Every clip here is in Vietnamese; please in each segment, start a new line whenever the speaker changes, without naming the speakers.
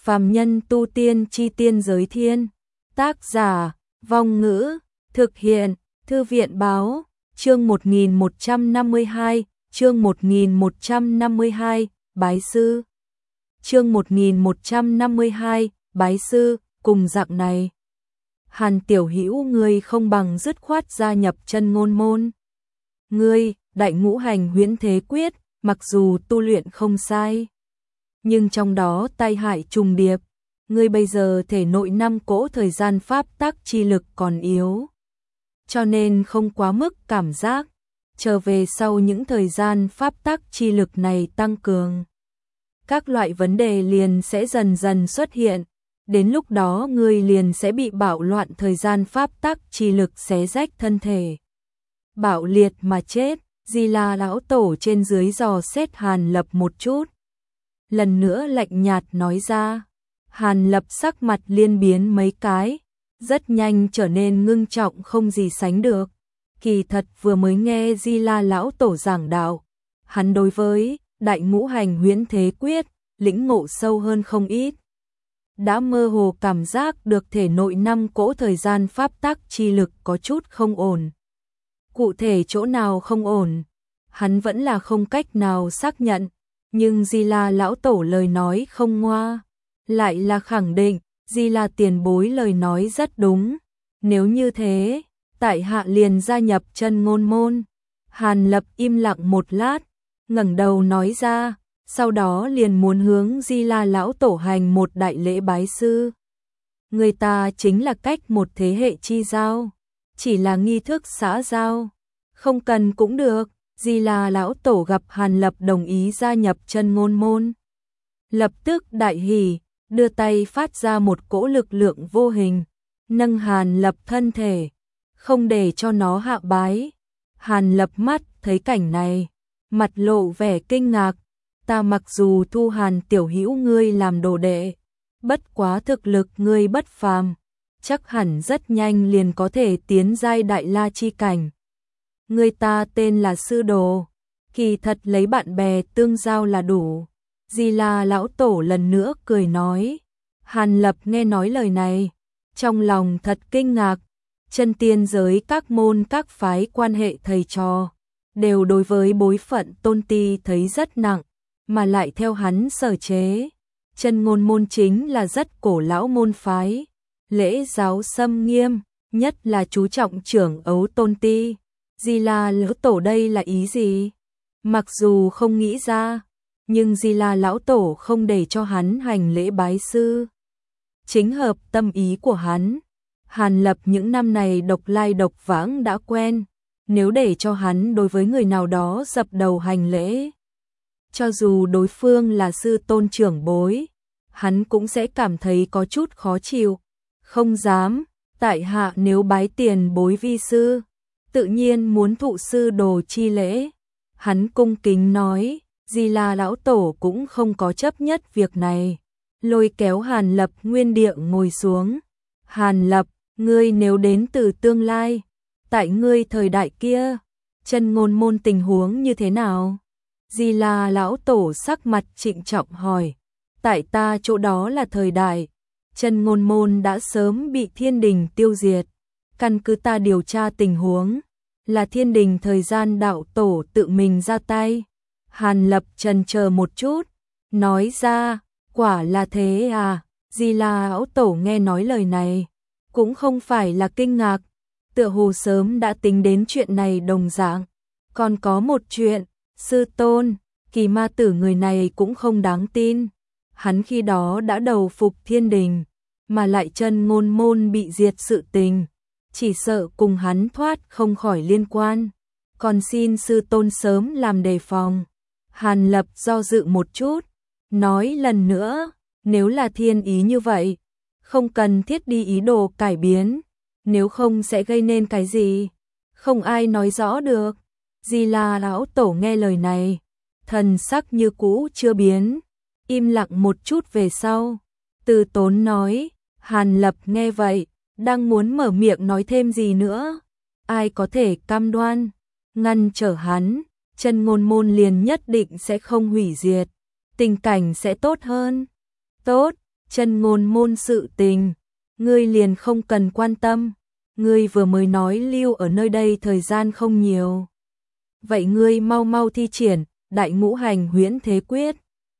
Phàm nhân tu tiên chi tiên giới thiên. Tác giả, Vong Ngữ, thực hiện, Thư viện Báo, chương 1152, chương 1152, Bái Sư. Chương 1152, Bái Sư, cùng dạng này. Hàn Tiểu Hữu ngươi không bằng dứt khoát gia nhập Chân Ngôn môn. Ngươi, Đại Ngũ Hành Huyễn Thế Quyết, mặc dù tu luyện không sai, nhưng trong đó tai hại trùng điệp, ngươi bây giờ thể nội 5 cỗ thời gian pháp tắc chi lực còn yếu, cho nên không quá mức cảm giác, trở về sau những thời gian pháp tắc chi lực này tăng cường, các loại vấn đề liền sẽ dần dần xuất hiện, đến lúc đó ngươi liền sẽ bị bạo loạn thời gian pháp tắc chi lực xé rách thân thể, bạo liệt mà chết. Di La lão tổ trên dưới dò xét Hàn Lập một chút, lần nữa lạnh nhạt nói ra. Hàn Lập sắc mặt liên biến mấy cái, rất nhanh trở nên ngưng trọng không gì sánh được. Kỳ thật vừa mới nghe Di La lão tổ giảng đạo, hắn đối với Đại Ngũ Hành Huyễn Thế Quyết lĩnh ngộ sâu hơn không ít, đã mơ hồ cảm giác được thể nội 5 cỗ thời gian pháp tắc chi lực có chút không ổn. Cụ thể chỗ nào không ổn, hắn vẫn là không cách nào xác nhận, nhưng Di La lão tổ lời nói không ngoa, lại là khẳng định, Di La tiền bối lời nói rất đúng. Nếu như thế, tại hạ liền gia nhập Chân Ngôn môn. Hàn Lập im lặng một lát, ngẩng đầu nói ra, sau đó liền muốn hướng Di La lão tổ hành một đại lễ bái sư. Người ta chính là cách một thế hệ chi giao, chỉ là nghi thức xã giao, không cần cũng được. Di La lão tổ gặp Hàn Lập đồng ý gia nhập Chân Ngôn môn, lập tức đại hỉ, đưa tay phát ra một cỗ lực lượng vô hình, nâng Hàn Lập thân thể, không để cho nó hạ bái. Hàn Lập mắt thấy cảnh này, mặt lộ vẻ kinh ngạc, ta mặc dù thu Hàn Tiểu Hữu ngươi làm đồ đệ, bất quá thực lực ngươi bất phàm, chắc hẳn rất nhanh liền có thể tiến giai Đại La chi cảnh. Người ta tên là sư đồ, kỳ thật lấy bạn bè tương giao là đủ. Di La lão tổ lần nữa cười nói. Hàn Lập nghe nói lời này, trong lòng thật kinh ngạc. Chân tiên giới các môn các phái quan hệ thầy trò, đều đối với bối phận tôn ti thấy rất nặng, mà lại theo hắn sở chế. Chân Ngôn môn chính là rất cổ lão môn phái, lễ giáo xâm nghiêm, nhất là chú trọng trưởng ấu tôn ti. Di La lão tổ đây là ý gì? Mặc dù không nghĩ ra, nhưng Di La lão tổ không để cho hắn hành lễ bái sư, chính hợp tâm ý của hắn. Hàn Lập những năm này độc lai độc vãng đã quen, nếu để cho hắn đối với người nào đó dập đầu hành lễ, cho dù đối phương là sư tôn trưởng bối, hắn cũng sẽ cảm thấy có chút khó chịu. Không dám, tại hạ nếu bái tiền bối vi sư, tự nhiên muốn thụ sư đồ chi lễ. Hắn cung kính nói. Di La lão tổ cũng không có chấp nhất việc này, lôi kéo Hàn Lập nguyên địa ngồi xuống. Hàn Lập, ngươi nếu đến từ tương lai, tại ngươi thời đại kia, Chân Ngôn môn tình huống như thế nào? Di La lão tổ sắc mặt trịnh trọng hỏi. Tại ta chỗ đó là thời đại, Chân Ngôn môn đã sớm bị Thiên Đình tiêu diệt. Căn cứ ta điều tra tình huống, là Thiên Đình thời gian đạo tổ tự mình ra tay. Hàn Lập chần chờ một chút, nói ra, quả là thế à? Di La lão tổ nghe nói lời này, cũng không phải là kinh ngạc, tựa hồ sớm đã tính đến chuyện này đồng dạng. Còn có một chuyện, sư tôn, Kỳ Ma Tử người này cũng không đáng tin. Hắn khi đó đã đầu phục Thiên Đình, mà lại Chân Ngôn môn bị diệt sự tình, chỉ sợ cùng hắn thoát không khỏi liên quan. Còn xin sư tôn sớm làm đề phòng. Hàn Lập do dự một chút, nói lần nữa, nếu là thiên ý như vậy, không cần thiết đi ý đồ cải biến, nếu không sẽ gây nên cái gì, không ai nói rõ được. Di La lão tổ nghe lời này, thần sắc như cũ chưa biến, im lặng một chút về sau, từ tốn nói. Hàn Lập nghe vậy, đang muốn mở miệng nói thêm gì nữa, ai có thể cam đoan ngăn trở hắn, Chân Ngôn môn liền nhất định sẽ không hủy diệt, tình cảnh sẽ tốt hơn. Tốt, chân ngôn môn sự tình, ngươi liền không cần quan tâm, ngươi vừa mới nói lưu ở nơi đây thời gian không nhiều. Vậy ngươi mau mau thi triển Đại Ngũ Hành Huyễn Thế Quyết,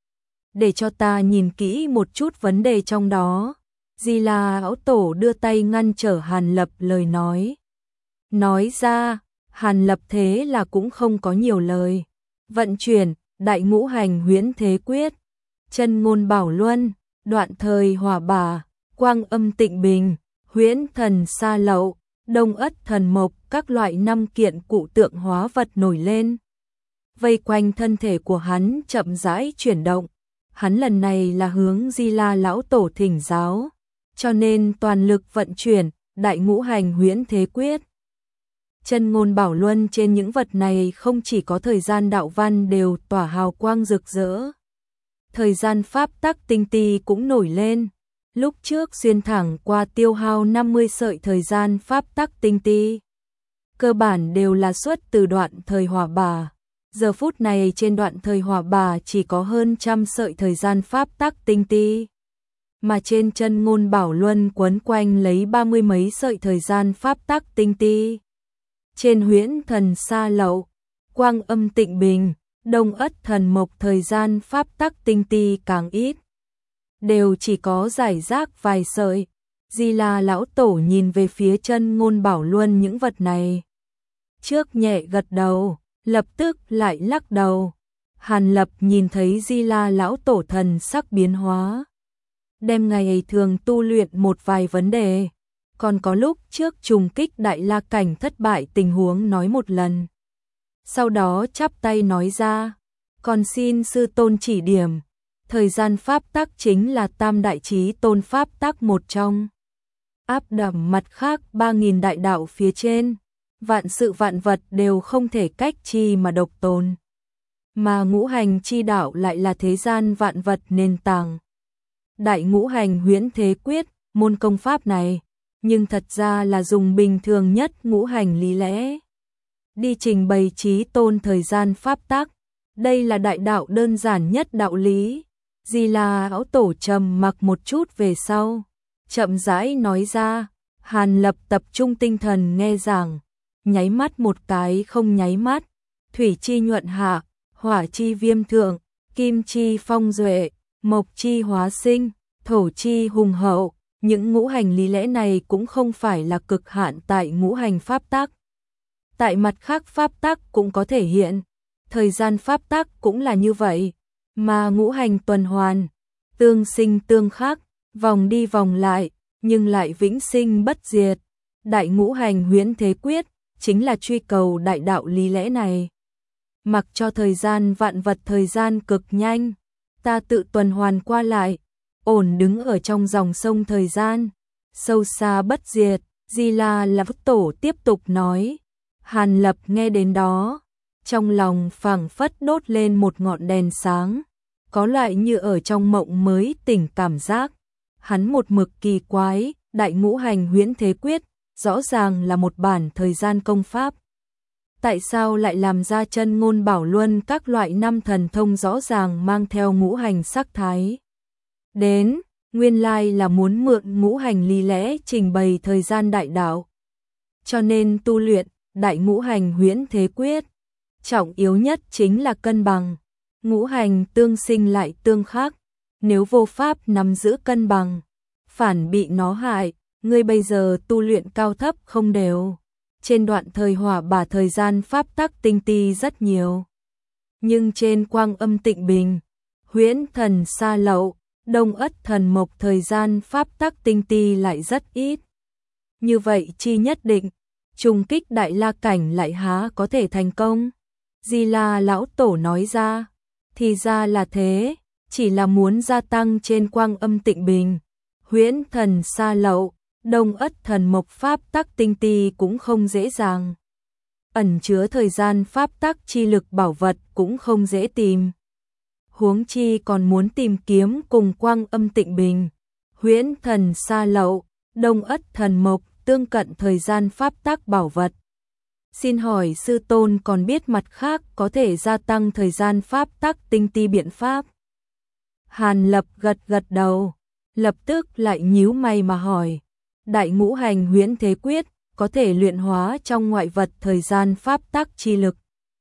để cho ta nhìn kỹ một chút vấn đề trong đó. Di La lão tổ đưa tay ngăn trở Hàn Lập lời nói. Nói ra, Hàn Lập thế là cũng không có nhiều lời. Vận chuyển Đại Ngũ Hành Huyễn Thế Quyết, chân ngôn bảo luân, đoạn thời hỏa bà, quang âm tịnh bình, huyễn thần sa lậu, đông ất thần mộc, các loại 5 kiện cụ tượng hóa vật nổi lên. Vây quanh thân thể của hắn chậm rãi chuyển động. Hắn lần này là hướng Di La lão tổ thỉnh giáo, cho nên toàn lực vận chuyển Đại Ngũ Hành Huyễn Thế Quyết. Chân ngôn bảo luân trên những vật này không chỉ có thời gian đạo văn đều tỏa hào quang rực rỡ. Thời gian pháp tắc tinh ti cũng nổi lên. Lúc trước xuyên thẳng qua tiêu hao 50 sợi thời gian pháp tắc tinh ti. Cơ bản đều là xuất từ đoạn thời hỏa bà. Giờ phút này trên đoạn thời hỏa bà chỉ có hơn 100 sợi thời gian pháp tắc tinh ti. Mà trên chân ngôn bảo luân quấn quanh lấy 30 mấy sợi thời gian pháp tắc tinh ti. Trên huyễn thần sa lậu, quang âm tịnh bình, đông ất thần mộc thời gian pháp tắc tinh ti càng ít. Đều chỉ có giải rác vài sợi. Di La lão tổ nhìn về phía chân ngôn bảo luân những vật này. Trước nhẹ gật đầu, lập tức lại lắc đầu. Hàn Lập nhìn thấy Di La lão tổ thần sắc biến hóa. Đem ngày thường tu luyện một vài vấn đề. Còn có lúc trước trùng kích Đại La cảnh thất bại tình huống nói một lần. Sau đó chắp tay nói ra, còn xin sư tôn chỉ điểm. Thời gian pháp tắc chính là tam đại chí tôn pháp tắc một trong. Áp đẳng mặt khác 3.000 đại đạo phía trên. Vạn sự vạn vật đều không thể cách chi mà độc tồn. Mà ngũ hành chi đạo lại là thế gian vạn vật nền tảng. Đại Ngũ Hành Huyễn Thế Quyết, môn công pháp này, nhưng thật ra là dùng bình thường nhất ngũ hành lý lẽ. Đi trình bày chí tôn thời gian pháp tắc. Đây là đại đạo đơn giản nhất đạo lý. Di La lão tổ trầm mặc một chút về sau. Chậm rãi nói ra, Hàn Lập tập trung tinh thần nghe giảng. Nháy mắt một cái không nháy mắt. Thủy chi nhuận hạ, hỏa chi viêm thượng, kim chi phong duệ, mộc chi hóa sinh, thổ chi hùng hậu. Những ngũ hành lý lẽ này cũng không phải là cực hạn tại ngũ hành pháp tắc. Tại mặt khác pháp tắc cũng có thể hiện. Thời gian pháp tắc cũng là như vậy. Mà ngũ hành tuần hoàn, tương sinh tương khắc, vòng đi vòng lại, nhưng lại vĩnh sinh bất diệt. Đại Ngũ Hành Huyễn Thế Quyết chính là truy cầu đại đạo lý lẽ này. Mặc cho thời gian vạn vật thời gian cực nhanh, ta tự tuần hoàn qua lại, ổn đứng ở trong dòng sông thời gian, sâu xa bất diệt. Di La lão tổ tiếp tục nói. Hàn Lập nghe đến đó, trong lòng phảng phất đốt lên một ngọn đèn sáng, có loại như ở trong mộng mới tỉnh cảm giác. Hắn một mực kỳ quái, Đại Ngũ Hành Huyễn Thế Quyết rõ ràng là một bản thời gian công pháp. Tại sao lại làm ra chân ngôn bảo luân các loại 5 thần thông rõ ràng mang theo ngũ hành sắc thái? Đến, nguyên lai là muốn mượn ngũ hành lý lẽ trình bày thời gian đại đạo. Cho nên tu luyện Đại Ngũ Hành Huyễn Thế Quyết, trọng yếu nhất chính là cân bằng. Ngũ hành tương sinh lại tương khắc, nếu vô pháp nắm giữ cân bằng, phản bị nó hại. Ngươi bây giờ tu luyện cao thấp không đều. Trên đoạn thời hỏa bà thời gian pháp tắc tinh ti rất nhiều. Nhưng trên quang âm tịnh bình, huyễn thần sa lậu, đông ất thần mộc thời gian pháp tắc tinh ti lại rất ít. Như vậy chi nhất định, trùng kích Đại La cảnh lại há có thể thành công? Di La lão tổ nói ra, thì ra là thế, chỉ là muốn gia tăng trên quang âm tịnh bình, huyễn thần sa lậu, đông ất thần mộc pháp tắc tinh ti cũng không dễ dàng. Ẩn chứa thời gian pháp tắc chi lực bảo vật cũng không dễ tìm. Huống chi còn muốn tìm kiếm cùng quang âm tịnh bình, huyễn thần sa lậu, đông ất thần mộc tương cận thời gian pháp tắc bảo vật. Xin hỏi sư tôn còn biết mặt khác có thể gia tăng thời gian pháp tắc tinh ti biện pháp? Hàn Lập gật gật đầu. lập tức lại nhíu mày mà hỏi, Đại Ngũ Hành Huyễn Thế Quyết có thể luyện hóa trong ngoại vật thời gian pháp tắc chi lực,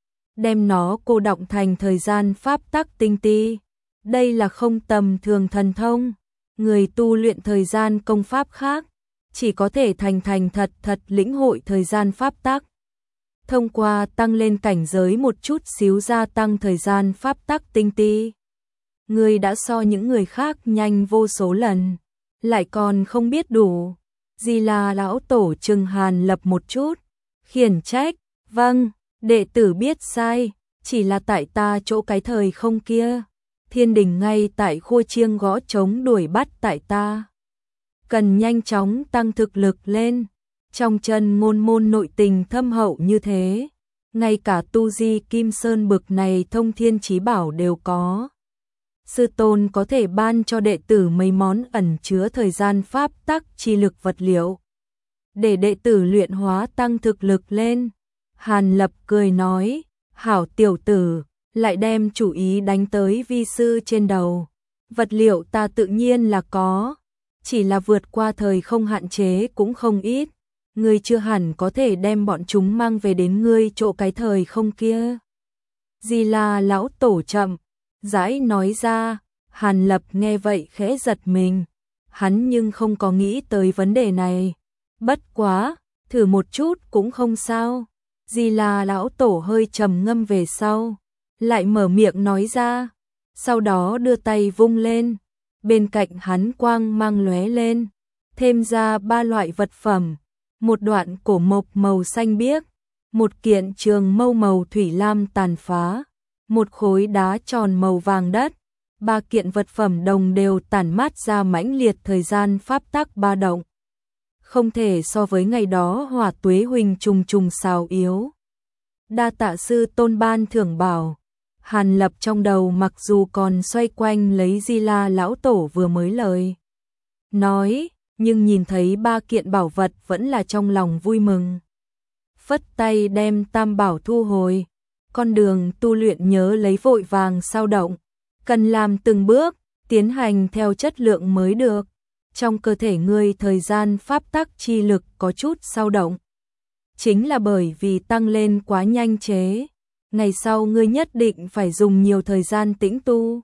đem nó cô đọng thành thời gian pháp tắc tinh ti. Đây là không tầm thường thần thông, người tu luyện thời gian công pháp khác chỉ có thể thành thật lĩnh hội thời gian pháp tắc. Thông qua tăng lên cảnh giới một chút xíu gia tăng thời gian pháp tắc tinh ti. Người đã so những người khác nhanh vô số lần, lại còn không biết đủ. Di La lão tổ trừng Hàn Lập một chút, khiển trách, vâng, đệ tử biết sai, chỉ là tại ta chỗ cái thời không kia. Thiên đình ngay tại khua chiêng gõ trống đuổi bắt tại ta. Cần nhanh chóng tăng thực lực lên, trong chân ngôn môn nội tình thâm hậu như thế, ngay cả tu di Kim Sơn bực này thông thiên chí bảo đều có. Sư tôn có thể ban cho đệ tử mấy món ẩn chứa thời gian pháp tắc chi lực vật liệu, để đệ tử luyện hóa tăng thực lực lên. Hàn Lập cười nói, hảo tiểu tử, lại đem chủ ý đánh tới vi sư trên đầu. Vật liệu ta tự nhiên là có, chỉ là vượt qua thời không hạn chế cũng không ít. Ngươi chưa hẳn có thể đem bọn chúng mang về đến ngươi chỗ cái thời không kia. Di La lão tổ chậm rãi nói ra. Hàn Lập nghe vậy khẽ giật mình, hắn nhưng không có nghĩ tới vấn đề này. Bất quá, thử một chút cũng không sao. Di La lão tổ hơi trầm ngâm về sau, lại mở miệng nói ra, sau đó đưa tay vung lên, bên cạnh hắn quang mang lóe lên, thêm ra 3 loại vật phẩm, một đoạn cổ mộc màu xanh biếc, một kiện trường mâu màu thủy lam tàn phá, một khối đá tròn màu vàng đất. 3 kiện vật phẩm đồng đều tản mát ra mãnh liệt thời gian pháp tắc ba động, không thể so với ngày đó hỏa tuế huỳnh trùng trùng xào yếu. Đa tạ sư tôn ban thưởng bảo. Hàn Lập trong đầu mặc dù còn xoay quanh lấy Di La lão tổ vừa mới lời nói, nhưng nhìn thấy 3 kiện bảo vật vẫn là trong lòng vui mừng. Phất tay đem tam bảo thu hồi, con đường tu luyện nhớ lấy vội vàng sao động, cần làm từng bước, tiến hành theo chất lượng mới được. Trong cơ thể ngươi thời gian pháp tắc chi lực có chút sao động, chính là bởi vì tăng lên quá nhanh chế. Ngày sau ngươi nhất định phải dùng nhiều thời gian tĩnh tu.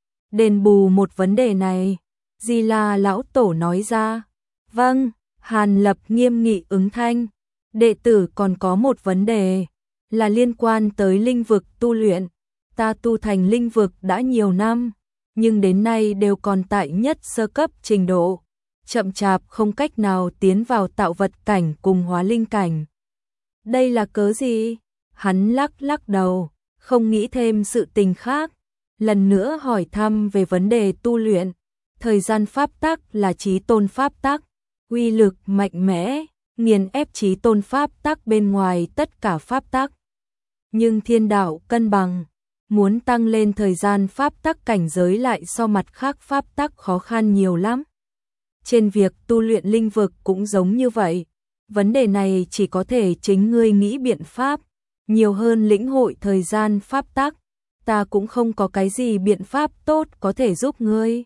Đền bù một vấn đề này, Di La lão tổ nói ra. Vâng, Hàn Lập nghiêm nghị ứng thanh. Đệ tử còn có một vấn đề, là liên quan tới linh vực tu luyện. Ta tu thành linh vực đã nhiều năm, nhưng đến nay đều còn tại nhất sơ cấp trình độ, chậm chạp không cách nào tiến vào tạo vật cảnh cùng hóa linh cảnh. Đây là cớ gì? Hắn lắc đầu, không nghĩ thêm sự tình khác, lần nữa hỏi thăm về vấn đề tu luyện. Thời gian pháp tắc là chí tôn pháp tắc, uy lực mạnh mẽ, nghiền ép chí tôn pháp tắc bên ngoài tất cả pháp tắc. Nhưng thiên đạo cân bằng, muốn tăng lên thời gian pháp tắc cảnh giới lại so mặt khác pháp tắc khó khăn nhiều lắm. Trên việc tu luyện linh vực cũng giống như vậy, vấn đề này chỉ có thể chính ngươi nghĩ biện pháp, nhiều hơn lĩnh hội thời gian pháp tắc, ta cũng không có cái gì biện pháp tốt có thể giúp ngươi.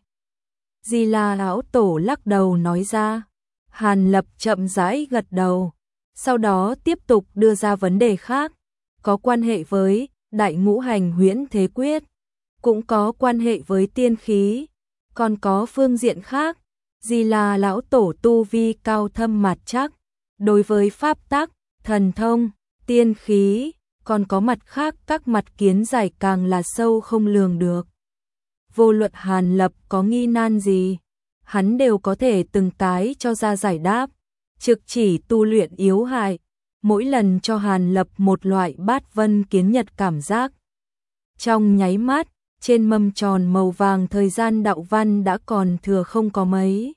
Di La lão tổ lắc đầu nói ra. Hàn Lập chậm rãi gật đầu, sau đó tiếp tục đưa ra vấn đề khác, có quan hệ với Đại Ngũ Hành Huyễn Thế Quyết, cũng có quan hệ với tiên khí, còn có phương diện khác. Di La lão tổ tu vi cao thâm mặt chắc, đối với pháp tắc, thần thông, tiên khí, còn có mặt khác các mặt kiến giải càng là sâu không lường được. Vô luận Hàn Lập có nghi nan gì, hắn đều có thể từng cái cho ra giải đáp, trực chỉ tu luyện yếu hại, mỗi lần cho Hàn Lập một loại bát vân kiến nhật cảm giác. Trong nháy mắt, trên mâm tròn màu vàng thời gian đạo văn đã còn thừa không có mấy.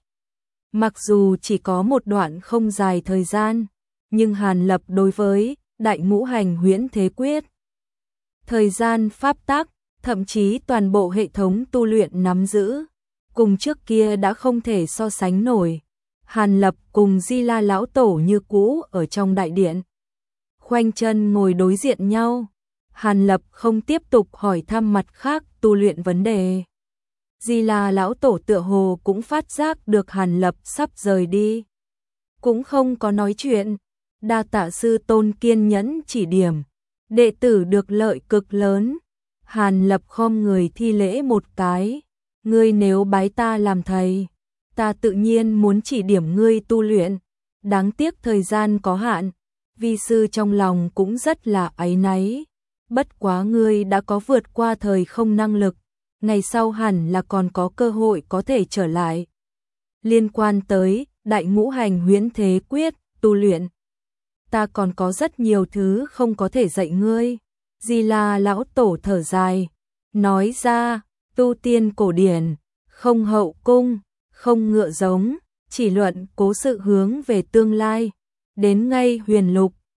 Mặc dù chỉ có một đoạn không dài thời gian, nhưng Hàn Lập đối với Đại Ngũ Hành Huyễn Thế Quyết, thời gian pháp tắc, thậm chí toàn bộ hệ thống tu luyện nắm giữ, cùng trước kia đã không thể so sánh nổi. Hàn Lập cùng Di La lão tổ như cũ ở trong đại điện, khoanh chân ngồi đối diện nhau. Hàn Lập không tiếp tục hỏi thăm mặt khác tu luyện vấn đề, Di La lão tổ tựa hồ cũng phát giác được Hàn Lập sắp rời đi, cũng không có nói chuyện, đa tạ sư tôn kiên nhẫn chỉ điểm, đệ tử được lợi cực lớn. Hàn Lập khom người thi lễ một cái, ngươi nếu bái ta làm thầy, ta tự nhiên muốn chỉ điểm ngươi tu luyện, đáng tiếc thời gian có hạn, vi sư trong lòng cũng rất là áy náy, bất quá ngươi đã có vượt qua thời không năng lực, ngày sau hẳn là còn có cơ hội có thể trở lại. Liên quan tới Đại Ngũ Hành Huyễn Thế Quyết tu luyện, ta còn có rất nhiều thứ không có thể dạy ngươi. Di La lão tổ thở dài, nói ra, tu tiên cổ điển, không hậu cung, không ngựa giống, chỉ luận cố sự hướng về tương lai, đến ngay huyền lục,